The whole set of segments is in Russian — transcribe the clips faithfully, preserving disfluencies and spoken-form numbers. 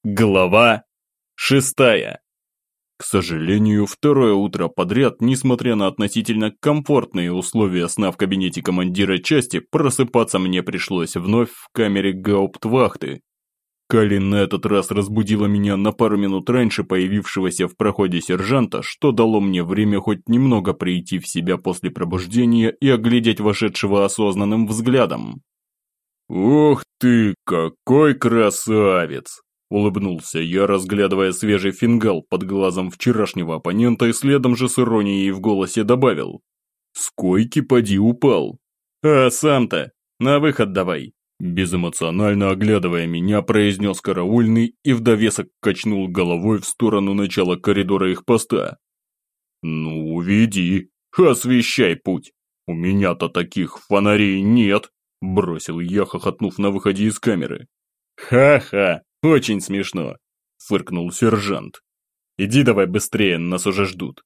Глава шестая. К сожалению, второе утро подряд, несмотря на относительно комфортные условия сна в кабинете командира части, просыпаться мне пришлось вновь в камере гауптвахты. Кали на этот раз разбудила меня на пару минут раньше появившегося в проходе сержанта, что дало мне время хоть немного прийти в себя после пробуждения и оглядеть вошедшего осознанным взглядом. «Ух ты, какой красавец!» Улыбнулся я, разглядывая свежий фингал под глазом вчерашнего оппонента, и следом же с иронией в голосе добавил: «С койки поди упал». «А сам-то, на выход давай», безэмоционально оглядывая меня, произнес караульный и в довесок качнул головой в сторону начала коридора их поста. «Ну, веди, освещай путь, у меня-то таких фонарей нет», бросил я, хохотнув на выходе из камеры. «Ха-ха! Очень смешно!» – фыркнул сержант. «Иди давай быстрее, нас уже ждут».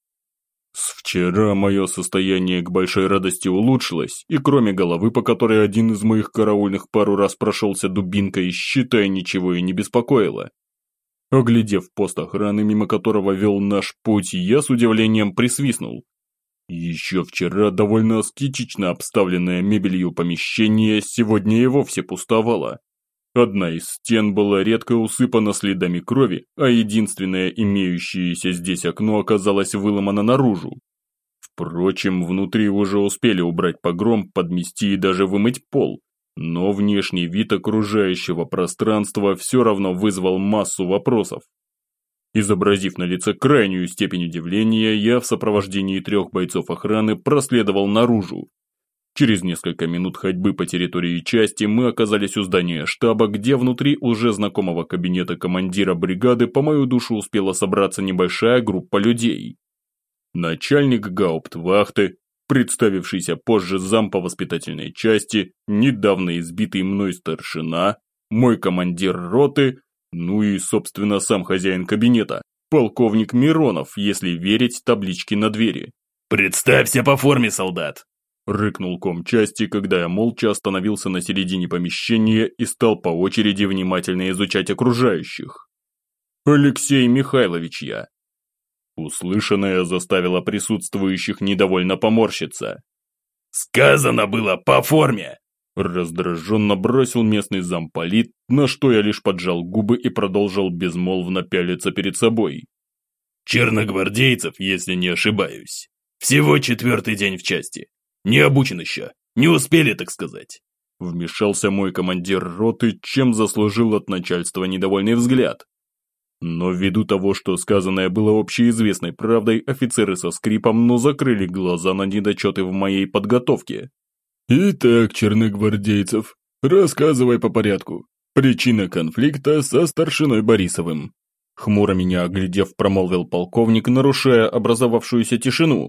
С вчера мое состояние к большой радости улучшилось, и кроме головы, по которой один из моих караульных пару раз прошелся дубинкой, считай, ничего и не беспокоило. Оглядев пост охраны, мимо которого вел наш путь, я с удивлением присвистнул. Еще вчера довольно аскетично обставленное мебелью помещение сегодня и вовсе пустовало. Одна из стен была редко усыпана следами крови, а единственное имеющееся здесь окно оказалось выломано наружу. Впрочем, внутри уже успели убрать погром, подмести и даже вымыть пол, но внешний вид окружающего пространства все равно вызвал массу вопросов. Изобразив на лице крайнюю степень удивления, я в сопровождении трех бойцов охраны проследовал наружу. Через несколько минут ходьбы по территории части мы оказались у здания штаба, где внутри уже знакомого кабинета командира бригады по мою душу успела собраться небольшая группа людей. Начальник гауптвахты, представившийся позже зам по воспитательной части, недавно избитый мной старшина, мой командир роты, ну и, собственно, сам хозяин кабинета, полковник Миронов, если верить табличке на двери. «Представься по форме, солдат!» Рыкнул комчасти, когда я молча остановился на середине помещения и стал по очереди внимательно изучать окружающих. «Алексей Михайлович я». Услышанное заставило присутствующих недовольно поморщиться. «Сказано было по форме!» Раздраженно бросил местный замполит, на что я лишь поджал губы и продолжил безмолвно пялиться перед собой. «Черногвардейцев, если не ошибаюсь. Всего четвертый день в части. Не обучен еще, не успели, так сказать». Вмешался мой командир роты, чем заслужил от начальства недовольный взгляд. Но ввиду того, что сказанное было общеизвестной правдой, офицеры со скрипом, но закрыли глаза на недочеты в моей подготовке. «Итак, черногвардейцев, рассказывай по порядку. Причина конфликта со старшиной Борисовым». Хмуро меня оглядев, промолвил полковник, нарушая образовавшуюся тишину.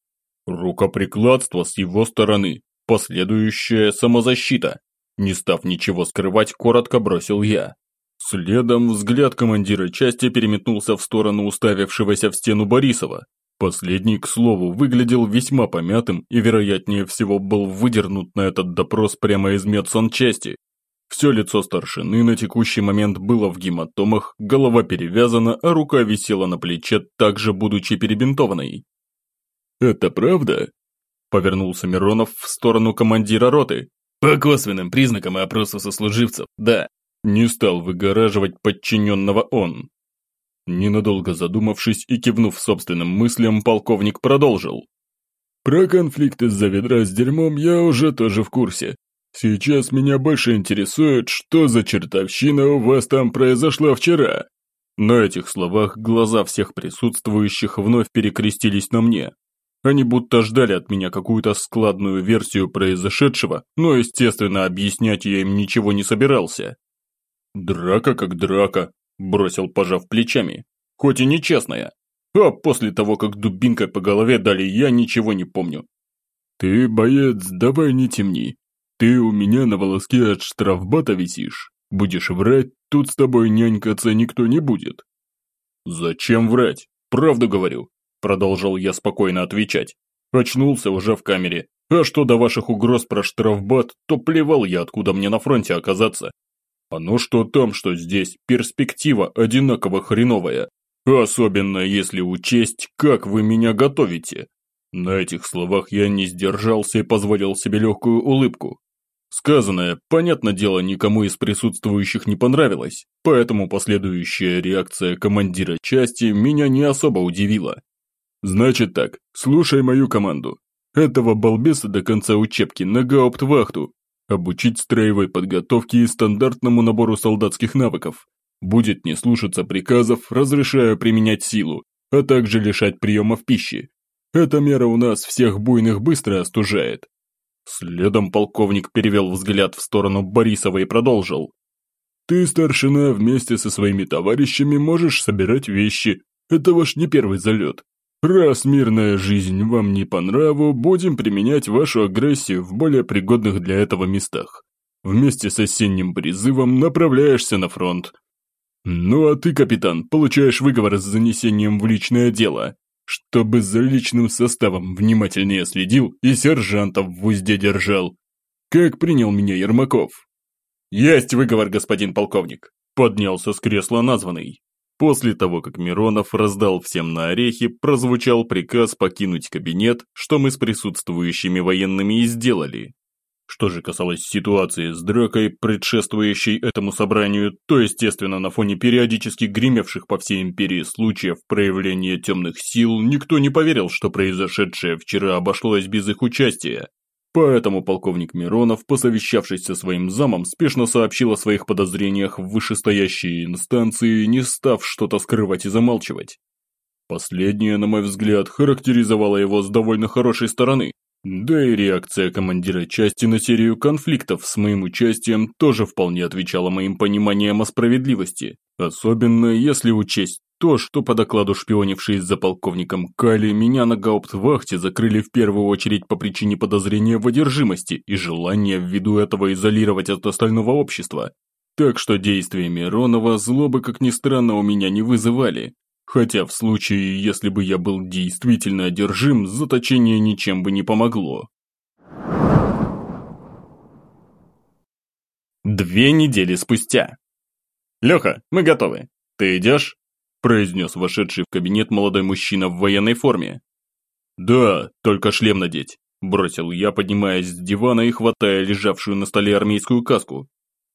Рукоприкладство с его стороны, последующая самозащита. Не став ничего скрывать, коротко бросил я. Следом взгляд командира части переметнулся в сторону уставившегося в стену Борисова. Последний, к слову, выглядел весьма помятым и, вероятнее всего, был выдернут на этот допрос прямо из медсанчасти. Все лицо старшины на текущий момент было в гематомах, голова перевязана, а рука висела на плече, также будучи перебинтованной. «Это правда?» – повернулся Миронов в сторону командира роты. «По косвенным признакам и опросу сослуживцев, да». Не стал выгораживать подчиненного он. Ненадолго задумавшись и кивнув собственным мыслям, полковник продолжил. «Про конфликт из-за ведра с дерьмом я уже тоже в курсе. Сейчас меня больше интересует, что за чертовщина у вас там произошла вчера». На этих словах глаза всех присутствующих вновь перекрестились на мне. Они будто ждали от меня какую-то складную версию произошедшего, но, естественно, объяснять я им ничего не собирался. «Драка как драка», – бросил, пожав плечами, – «хоть и нечестная. А после того, как дубинкой по голове дали, я ничего не помню». «Ты, боец, давай не темни. Ты у меня на волоске от штрафбата висишь. Будешь врать, тут с тобой нянькаться никто не будет». «Зачем врать? Правду говорю», – продолжал я спокойно отвечать. «Очнулся уже в камере. А что до ваших угроз про штрафбат, то плевал я, откуда мне на фронте оказаться. Оно что там, что здесь, перспектива одинаково хреновая. Особенно если учесть, как вы меня готовите. На этих словах я не сдержался и позволил себе легкую улыбку. Сказанное, понятное дело, никому из присутствующих не понравилось, поэтому последующая реакция командира части меня не особо удивила. Значит так, слушай мою команду. Этого балбеса до конца учебки на гауптвахту. Обучить строевой подготовке и стандартному набору солдатских навыков. Будет не слушаться приказов, разрешаю применять силу, а также лишать приемов пищи. Эта мера у нас всех буйных быстро остужает. Следом полковник перевел взгляд в сторону Борисова и продолжил. Ты, старшина, вместе со своими товарищами можешь собирать вещи. Это ваш не первый залет. Раз мирная жизнь вам не по нраву, будем применять вашу агрессию в более пригодных для этого местах. Вместе с осенним призывом направляешься на фронт. Ну а ты, капитан, получаешь выговор с занесением в личное дело, чтобы за личным составом внимательнее следил и сержантов в узде держал. Как принял меня Ермаков? Есть выговор, господин полковник, поднялся с кресла названный. После того, как Миронов раздал всем на орехи, прозвучал приказ покинуть кабинет, что мы с присутствующими военными и сделали. Что же касалось ситуации с дракой, предшествующей этому собранию, то, естественно, на фоне периодически гремевших по всей империи случаев проявления темных сил, никто не поверил, что произошедшее вчера обошлось без их участия. Поэтому полковник Миронов, посовещавшись со своим замом, спешно сообщил о своих подозрениях в вышестоящие инстанции, не став что-то скрывать и замалчивать. Последнее, на мой взгляд, характеризовало его с довольно хорошей стороны. Да и реакция командира части на серию конфликтов с моим участием тоже вполне отвечала моим пониманиям о справедливости. Особенно если учесть то, что по докладу шпионившие за полковником Кали меня на гауптвахте закрыли в первую очередь по причине подозрения в одержимости и желания ввиду этого изолировать от остального общества. Так что действия Миронова злобы, как ни странно, у меня не вызывали. Хотя в случае, если бы я был действительно одержим, заточение ничем бы не помогло. Две недели спустя. «Леха, мы готовы. Ты идешь?» – произнес вошедший в кабинет молодой мужчина в военной форме. «Да, только шлем надеть», – бросил я, поднимаясь с дивана и хватая лежавшую на столе армейскую каску.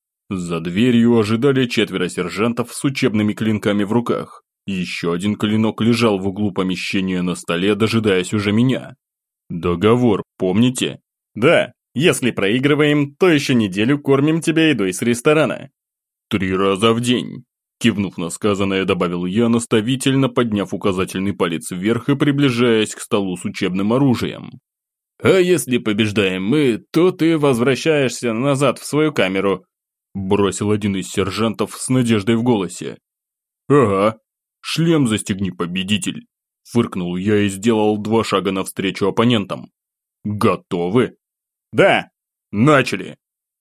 За дверью ожидали четверо сержантов с учебными клинками в руках. Еще один клинок лежал в углу помещения на столе, дожидаясь уже меня. «Договор, помните?» «Да, если проигрываем, то еще неделю кормим тебя едой с ресторана». «Три раза в день», – кивнув на сказанное, добавил я, наставительно подняв указательный палец вверх и приближаясь к столу с учебным оружием. «А если побеждаем мы, то ты возвращаешься назад в свою камеру», – бросил один из сержантов с надеждой в голосе. «Ага. Шлем застегни, победитель!» – фыркнул я и сделал два шага навстречу оппонентам. «Готовы?» «Да! Начали!»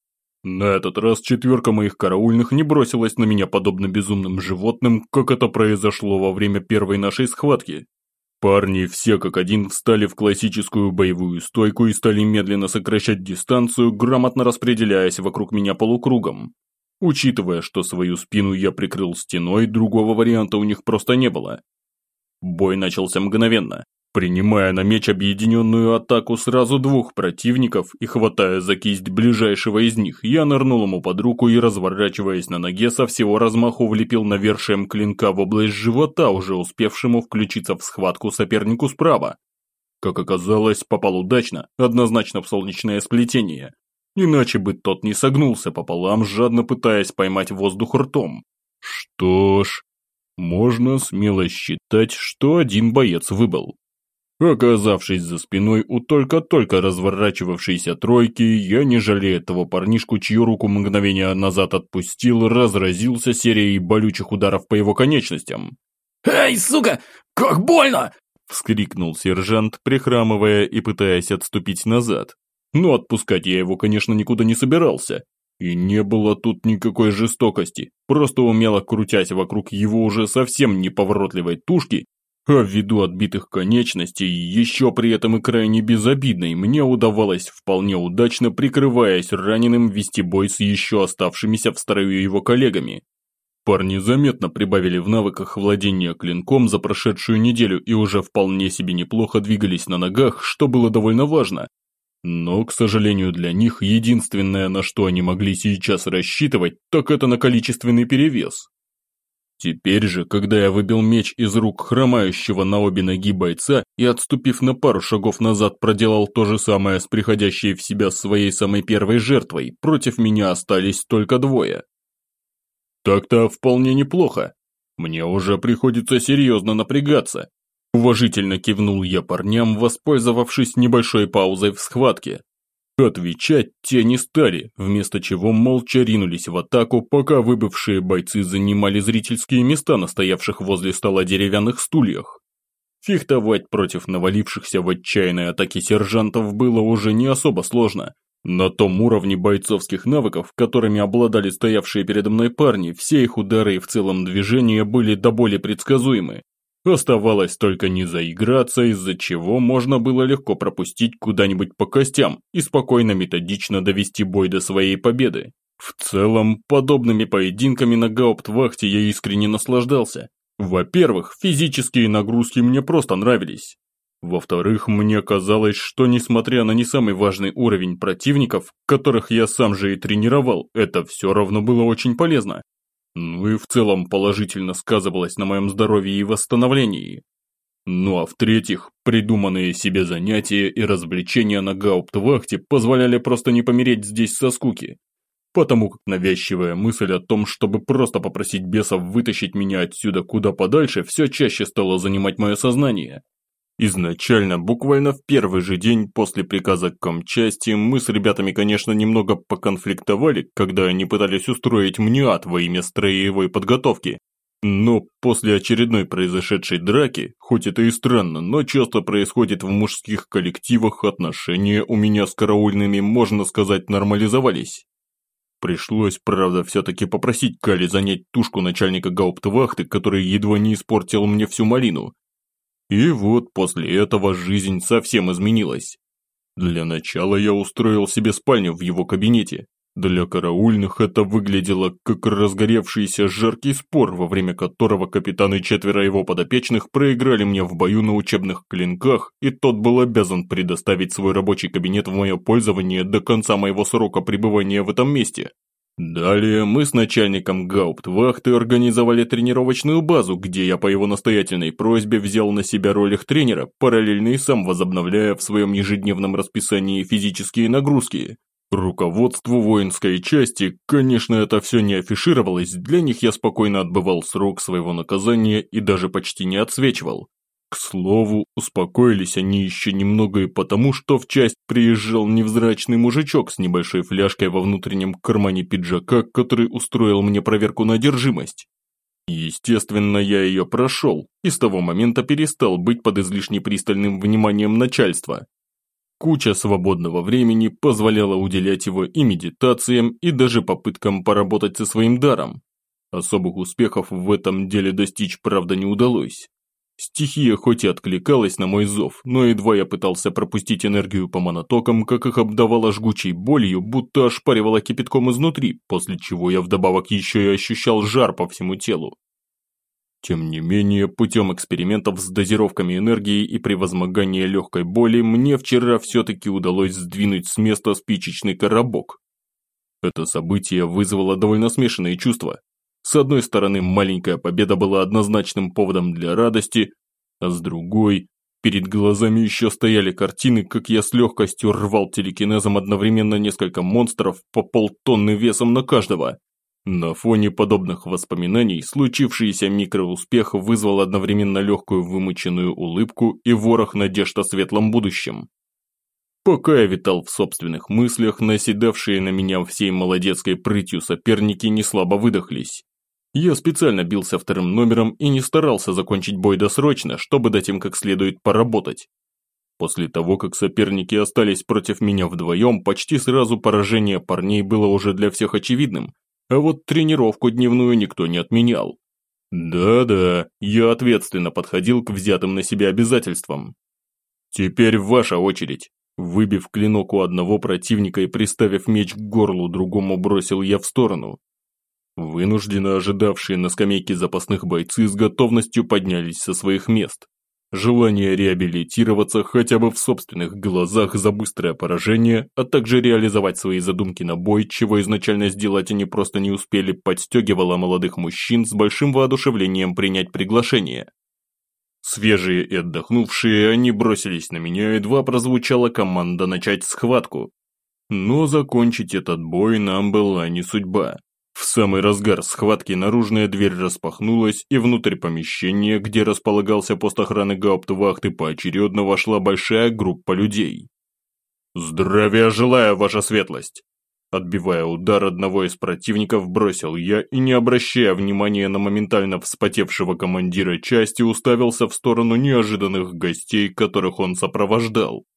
На этот раз четверка моих караульных не бросилась на меня подобно безумным животным, как это произошло во время первой нашей схватки. Парни все как один встали в классическую боевую стойку и стали медленно сокращать дистанцию, грамотно распределяясь вокруг меня полукругом. Учитывая, что свою спину я прикрыл стеной, другого варианта у них просто не было. Бой начался мгновенно. Принимая на меч объединенную атаку сразу двух противников и хватая за кисть ближайшего из них, я нырнул ему под руку и, разворачиваясь на ноге, со всего размаху влепил навершием клинка в область живота, уже успевшему включиться в схватку сопернику справа. Как оказалось, попал удачно, однозначно в солнечное сплетение. Иначе бы тот не согнулся пополам, жадно пытаясь поймать воздух ртом. Что ж, можно смело считать, что один боец выбыл. Оказавшись за спиной у только-только разворачивавшейся тройки, я, не жалея того парнишку, чью руку мгновение назад отпустил, разразился серией болючих ударов по его конечностям. «Эй, сука, как больно!» – вскрикнул сержант, прихрамывая и пытаясь отступить назад. Но отпускать я его, конечно, никуда не собирался. И не было тут никакой жестокости, просто умело крутясь вокруг его уже совсем неповоротливой тушки, А ввиду отбитых конечностей, еще при этом и крайне безобидной, мне удавалось вполне удачно, прикрываясь раненым, вести бой с еще оставшимися в строю его коллегами. Парни заметно прибавили в навыках владения клинком за прошедшую неделю и уже вполне себе неплохо двигались на ногах, что было довольно важно. Но, к сожалению для них, единственное, на что они могли сейчас рассчитывать, так это на количественный перевес. Теперь же, когда я выбил меч из рук хромающего на обе ноги бойца и, отступив на пару шагов назад, проделал то же самое с приходящей в себя своей самой первой жертвой, против меня остались только двое. Так-то вполне неплохо. Мне уже приходится серьезно напрягаться. Уважительно кивнул я парням, воспользовавшись небольшой паузой в схватке. Отвечать те не стали, вместо чего молча ринулись в атаку, пока выбывшие бойцы занимали зрительские места на стоявших возле стола деревянных стульях. Фехтовать против навалившихся в отчаянной атаке сержантов было уже не особо сложно. На том уровне бойцовских навыков, которыми обладали стоявшие передо мной парни, все их удары и в целом движения были до боли предсказуемы. Оставалось только не заиграться, из-за чего можно было легко пропустить куда-нибудь по костям и спокойно методично довести бой до своей победы. В целом, подобными поединками на гауптвахте я искренне наслаждался. Во-первых, физические нагрузки мне просто нравились. Во-вторых, мне казалось, что несмотря на не самый важный уровень противников, которых я сам же и тренировал, это все равно было очень полезно. Ну и в целом положительно сказывалось на моем здоровье и восстановлении. Ну а в-третьих, придуманные себе занятия и развлечения на гауптвахте позволяли просто не помереть здесь со скуки. Потому как навязчивая мысль о том, чтобы просто попросить бесов вытащить меня отсюда куда подальше, все чаще стала занимать мое сознание. Изначально, буквально в первый же день после приказа к комчасти, мы с ребятами, конечно, немного поконфликтовали, когда они пытались устроить мне ад во имя строевой подготовки. Но после очередной произошедшей драки, хоть это и странно, но часто происходит в мужских коллективах, отношения у меня с караульными, можно сказать, нормализовались. Пришлось, правда, все-таки попросить Кали занять тушку начальника гауптвахты, который едва не испортил мне всю малину. И вот после этого жизнь совсем изменилась. Для начала я устроил себе спальню в его кабинете. Для караульных это выглядело как разгоревшийся жаркий спор, во время которого капитан и четверо его подопечных проиграли мне в бою на учебных клинках, и тот был обязан предоставить свой рабочий кабинет в мое пользование до конца моего срока пребывания в этом месте. Далее мы с начальником гауптвахты организовали тренировочную базу, где я по его настоятельной просьбе взял на себя роль их тренера, параллельно и сам возобновляя в своем ежедневном расписании физические нагрузки. Руководству воинской части, конечно, это все не афишировалось, для них я спокойно отбывал срок своего наказания и даже почти не отсвечивал. К слову, успокоились они еще немного и потому, что в часть приезжал невзрачный мужичок с небольшой фляжкой во внутреннем кармане пиджака, который устроил мне проверку на одержимость. Естественно, я ее прошел, и с того момента перестал быть под излишне пристальным вниманием начальства. Куча свободного времени позволяла уделять его и медитациям, и даже попыткам поработать со своим даром. Особых успехов в этом деле достичь, правда, не удалось. Стихия хоть и откликалась на мой зов, но едва я пытался пропустить энергию по монотокам, как их обдавало жгучей болью, будто ошпаривало кипятком изнутри, после чего я вдобавок еще и ощущал жар по всему телу. Тем не менее, путем экспериментов с дозировками энергии и превозмогания легкой боли, мне вчера все-таки удалось сдвинуть с места спичечный коробок. Это событие вызвало довольно смешанные чувства. С одной стороны, маленькая победа была однозначным поводом для радости, а с другой, перед глазами еще стояли картины, как я с легкостью рвал телекинезом одновременно несколько монстров по полтонны весом на каждого. На фоне подобных воспоминаний случившийся микроуспех вызвал одновременно легкую вымученную улыбку и ворох надежд о светлом будущем. Пока я витал в собственных мыслях, наседавшие на меня всей молодецкой прытью соперники неслабо выдохлись. Я специально бился вторым номером и не старался закончить бой досрочно, чтобы дать им как следует поработать. После того, как соперники остались против меня вдвоем, почти сразу поражение парней было уже для всех очевидным, а вот тренировку дневную никто не отменял. Да-да, я ответственно подходил к взятым на себя обязательствам. Теперь ваша очередь. Выбив клинок у одного противника и приставив меч к горлу другому, бросил я в сторону. Вынужденно ожидавшие на скамейке запасных бойцы с готовностью поднялись со своих мест. Желание реабилитироваться хотя бы в собственных глазах за быстрое поражение, а также реализовать свои задумки на бой, чего изначально сделать они просто не успели, подстегивало молодых мужчин с большим воодушевлением принять приглашение. Свежие и отдохнувшие, они бросились на меня, едва прозвучала команда начать схватку. Но закончить этот бой нам была не судьба. В самый разгар схватки наружная дверь распахнулась, и внутрь помещения, где располагался пост охраны гауптвахты, поочередно вошла большая группа людей. «Здравия желаю, ваша светлость!» Отбивая удар одного из противников, бросил я и, не обращая внимания на моментально вспотевшего командира части, уставился в сторону неожиданных гостей, которых он сопровождал.